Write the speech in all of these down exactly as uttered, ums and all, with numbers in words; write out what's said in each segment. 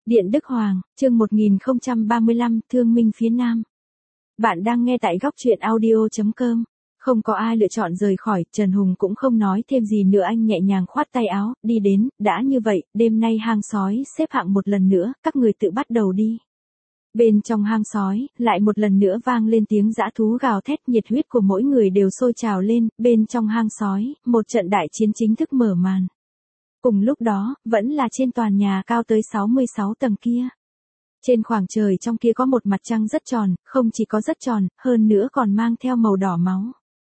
Điện Đức Hoàng, chương một nghìn không trăm ba mươi lăm, Thương Minh phía Nam. Bạn đang nghe tại góc truyện audio chấm com. Không có ai lựa chọn rời khỏi, Trần Hùng cũng không nói thêm gì nữa, anh nhẹ nhàng khoát tay áo, đi đến, đã như vậy, đêm nay hang sói xếp hạng một lần nữa, các người tự bắt đầu đi. Bên trong hang sói, lại một lần nữa vang lên tiếng dã thú gào thét, nhiệt huyết của mỗi người đều sôi trào lên, bên trong hang sói, một trận đại chiến chính thức mở màn. Cùng lúc đó, vẫn là trên tòa nhà cao tới sáu mươi sáu tầng kia. Trên khoảng trời trong kia có một mặt trăng rất tròn, không chỉ có rất tròn, hơn nữa còn mang theo màu đỏ máu.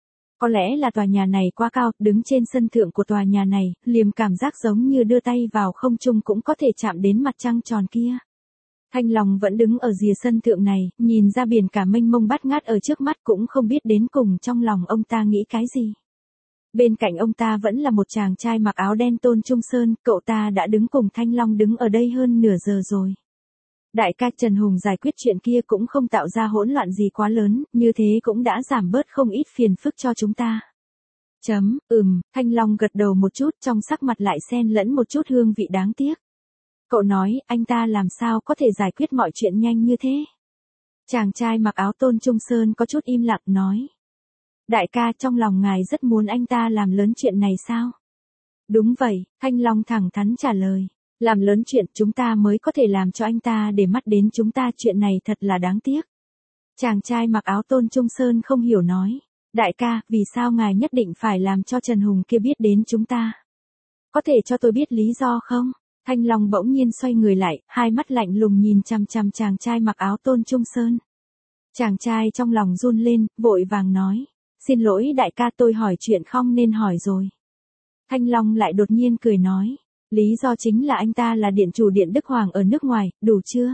Có lẽ là tòa nhà này quá cao, đứng trên sân thượng của tòa nhà này, liềm cảm giác giống như đưa tay vào không trung cũng có thể chạm đến mặt trăng tròn kia. Thanh Long vẫn đứng ở rìa sân thượng này, nhìn ra biển cả mênh mông bát ngát ở trước mắt, cũng không biết đến cùng trong lòng ông ta nghĩ cái gì. Bên cạnh ông ta vẫn là một chàng trai mặc áo đen Tôn Trung Sơn, cậu ta đã đứng cùng Thanh Long đứng ở đây hơn nửa giờ rồi. Đại ca, Trần Hùng giải quyết chuyện kia cũng không tạo ra hỗn loạn gì quá lớn, như thế cũng đã giảm bớt không ít phiền phức cho chúng ta. Chấm, ừm, Thanh Long gật đầu một chút, trong sắc mặt lại xen lẫn một chút hương vị đáng tiếc. Cậu nói, anh ta làm sao có thể giải quyết mọi chuyện nhanh như thế? Chàng trai mặc áo Tôn Trung Sơn có chút im lặng nói. Đại ca, trong lòng ngài rất muốn anh ta làm lớn chuyện này sao? Đúng vậy, Thanh Long thẳng thắn trả lời. Làm lớn chuyện chúng ta mới có thể làm cho anh ta để mắt đến chúng ta, chuyện này thật là đáng tiếc. Chàng trai mặc áo Tôn Trung Sơn không hiểu nói. Đại ca, vì sao ngài nhất định phải làm cho Trần Hùng kia biết đến chúng ta? Có thể cho tôi biết lý do không? Thanh Long bỗng nhiên xoay người lại, hai mắt lạnh lùng nhìn chằm chằm chàng trai mặc áo Tôn Trung Sơn. Chàng trai trong lòng run lên, vội vàng nói. Xin lỗi đại ca, tôi hỏi chuyện không nên hỏi rồi. Thanh Long lại đột nhiên cười nói. Lý do chính là anh ta là điện chủ Điện Đức Hoàng ở nước ngoài, đủ chưa?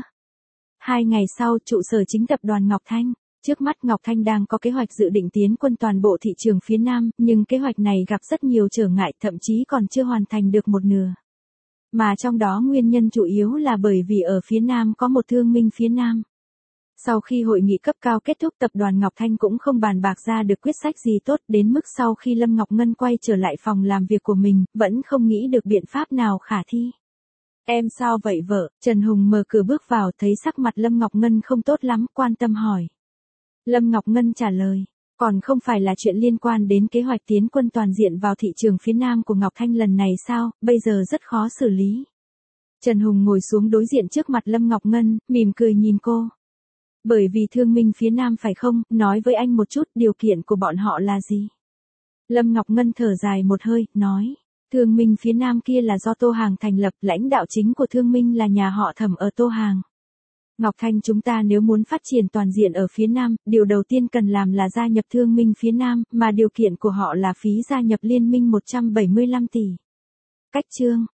Hai ngày sau, trụ sở chính tập đoàn Ngọc Thanh. Trước mắt Ngọc Thanh đang có kế hoạch dự định tiến quân toàn bộ thị trường phía Nam, nhưng kế hoạch này gặp rất nhiều trở ngại, thậm chí còn chưa hoàn thành được một nửa. Mà trong đó nguyên nhân chủ yếu là bởi vì ở phía Nam có một thương minh phía Nam. Sau khi hội nghị cấp cao kết thúc, tập đoàn Ngọc Thanh cũng không bàn bạc ra được quyết sách gì tốt, đến mức sau khi Lâm Ngọc Ngân quay trở lại phòng làm việc của mình, vẫn không nghĩ được biện pháp nào khả thi. Em sao vậy vợ? Trần Hùng mở cửa bước vào, thấy sắc mặt Lâm Ngọc Ngân không tốt lắm, quan tâm hỏi. Lâm Ngọc Ngân trả lời, còn không phải là chuyện liên quan đến kế hoạch tiến quân toàn diện vào thị trường phía Nam của Ngọc Thanh lần này sao, bây giờ rất khó xử lý. Trần Hùng ngồi xuống đối diện trước mặt Lâm Ngọc Ngân, mỉm cười nhìn cô. Bởi vì thương minh phía Nam phải không, nói với anh một chút, điều kiện của bọn họ là gì? Lâm Ngọc Ngân thở dài một hơi, nói, thương minh phía Nam kia là do Tô Hàng thành lập, lãnh đạo chính của thương minh là nhà họ Thẩm ở Tô Hàng. Ngọc Thanh chúng ta nếu muốn phát triển toàn diện ở phía Nam, điều đầu tiên cần làm là gia nhập thương minh phía Nam, mà điều kiện của họ là phí gia nhập liên minh một trăm bảy mươi lăm tỷ. Cách chương,